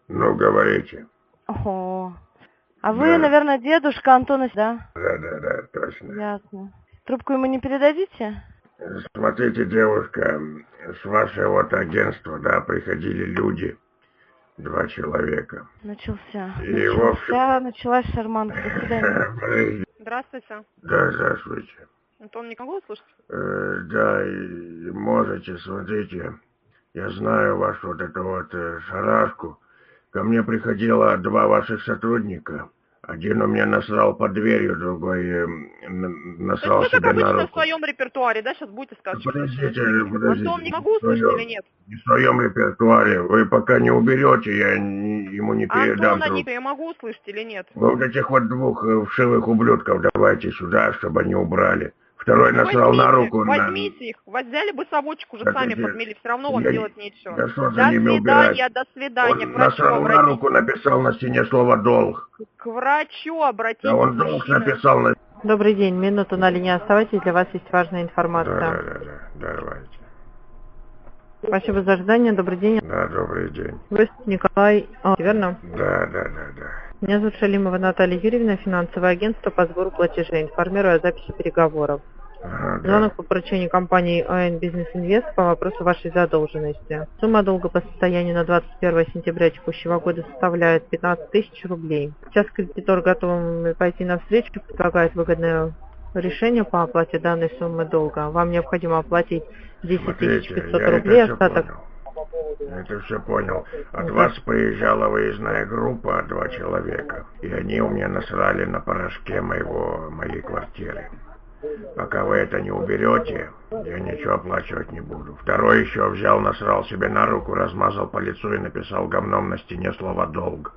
Ну, говорите. Ого. А вы, наверное, дедушка Антона, да? Да, точно. Ясно. Трубку ему не передадите? Смотрите, девушка, с вашего вот агентства, да, приходили люди, 2 человека. Началась шарманка. До свидания. Здравствуйте. Да, здравствуйте. Антон, не могу услышать? Да, и можете, смотрите, я знаю вашу вот эту вот шарашку. Ко мне приходило 2 ваших сотрудника. Один у меня насрал под дверью, другой насрал себе на руку. В своем репертуаре, да, сейчас будете сказать? Подождите. Антон, не могу услышать или нет? Не в своем репертуаре. Вы пока не уберете, я ему не передам. Антон, я могу услышать или нет? Вы вот этих вот 2 вшивых ублюдков давайте сюда, чтобы они убрали. Второй насрал на руку. Возьмите их. Взяли бы совочек, уже сами подмели. Все равно вам делать нечего. Да что за ними убирать? До свидания. Он насрал на руку, написал на стене слово «долг». К врачу обратитесь. Да он долг написал на... Добрый день, минуту на линии оставайтесь, для вас есть важная информация. Да, давайте. Спасибо за ожидание, добрый день. Да, добрый день. Вы Николай, верно? Да. Меня зовут Шалимова Наталья Юрьевна, финансовое агентство по сбору платежей. Информирую о записи переговоров. Звонок по поручению компании ОН Бизнес Инвест по вопросу вашей задолженности. Сумма долга по состоянию на 21 сентября текущего года составляет 15 тысяч рублей. Сейчас кредитор готов пойти навстречу, предлагает выгодное решение по оплате данной суммы долга. Вам необходимо оплатить 10 500 рублей, остаток. Я это все понял. От вас приезжала выездная группа, 2 человека. И они у меня насрали на порошке моей квартиры. Пока вы это не уберете, я ничего оплачивать не буду. Второй еще взял, насрал себе на руку, размазал по лицу и написал говном на стене слово «долг».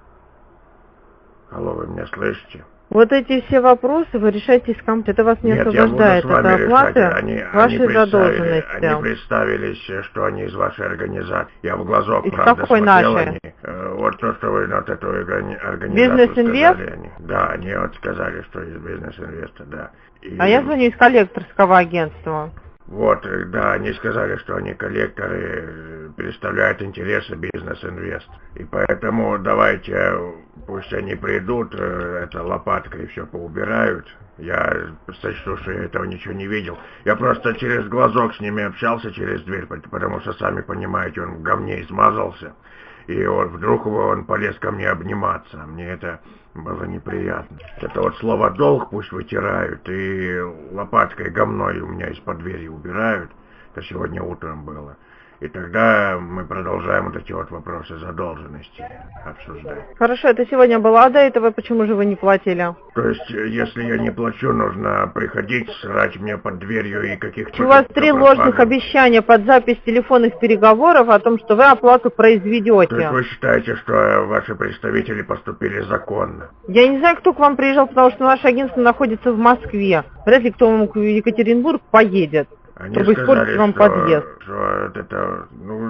Алло, вы меня слышите? Вот эти все вопросы вы решаете с компанией. Это вас не освобождает от оплаты вашей задолженности. Они представились, что они из вашей организации. Я в глазок, из правда, какой смотрел. нашей? Вот то, что вы на эту организацию Бизнес-инвест? сказали. Да, они вот сказали, что из бизнес-инвеста, да. А я звоню из коллекторского агентства. Вот, да, они сказали, что они коллекторы, представляют интересы бизнес-инвест. И поэтому давайте, пусть они придут, это лопаткой все поубирают. Я сочту, что я этого ничего не видел. Я просто через глазок с ними общался, через дверь, потому что, сами понимаете, он в говне измазался. И вот вдруг он полез ко мне обниматься. Мне это было неприятно. Это вот слово «долг» пусть вытирают, и лопаткой говной у меня из-под двери убирают. Это сегодня утром было. И тогда мы продолжаем вот эти вот вопросы задолженности обсуждать. Хорошо, это сегодня было, а до этого почему же вы не платили? То есть, если я не плачу, нужно приходить, срать мне под дверью и каких-то... У вас 3 ложных обещания под запись телефонных переговоров о том, что вы оплату произведете. То есть вы считаете, что ваши представители поступили законно? Я не знаю, кто к вам приезжал, потому что наше агентство находится в Москве. Вряд ли кто в Екатеринбург поедет. Они чтобы испортить вам подъезд. Что это,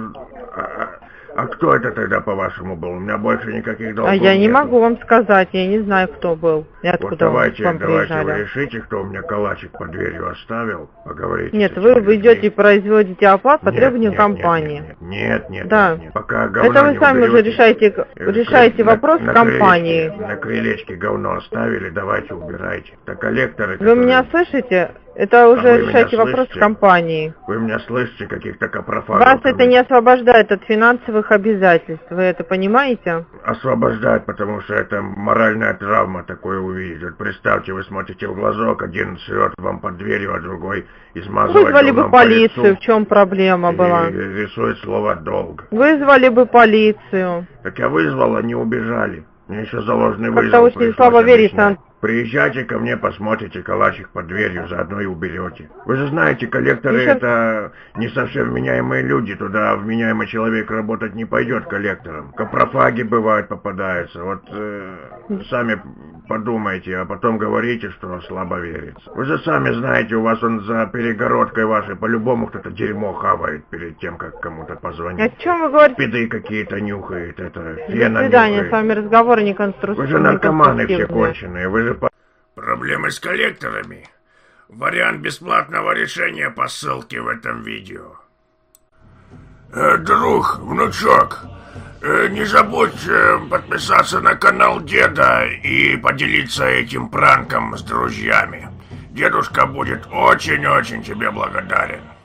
а кто это тогда, по-вашему, был? У меня больше никаких долгов А я не нету. могу вам сказать, я не знаю, кто был и откуда вот давайте вам вы решите, кто у меня калачик под дверью оставил, поговорите. Нет, вы идете и производите оплату по требованию компании. Нет. Пока это вы сами уже решаете вопрос с компанией. На крылечке говно оставили, давайте убирайте. Это коллекторы, Вы меня слышите? Это уже решайте вопрос с компанией. Вы меня слышите, каких-то капрофагов? Вас это не освобождает от финансовых обязательств, вы это понимаете? Освобождает, потому что это моральная травма такое увидеть. Вот представьте, вы смотрите в глазок, один срет вам под дверью, а другой измазывает. Вызвали бы полицию, в чем проблема была? И рисует слово «долг». Вызвали бы полицию. Так я вызвал, они убежали. Мне еще заложенный вызов. Как-то очень слабо верится. Приезжайте ко мне, посмотрите калачик под дверью, заодно и уберете. Вы же знаете, коллекторы это не совсем вменяемые люди, туда вменяемый человек работать не пойдет коллектором. Капрофаги бывают попадаются, вот сами подумайте, а потом говорите, что слабо верится. Вы же сами знаете, у вас он за перегородкой вашей по-любому кто-то дерьмо хавает перед тем, как кому-то позвонить. О чем вы говорите? Спиды какие-то нюхает, это фена. До свидания, нюхает. С вами разговоры не конструктивные. Вы же наркоманы все конченые, вы же... Проблемы с коллекторами. Вариант бесплатного решения по ссылке в этом видео. Друг, внучок, Не забудь подписаться на канал деда и поделиться этим пранком с друзьями. Дедушка будет очень-очень тебе благодарен.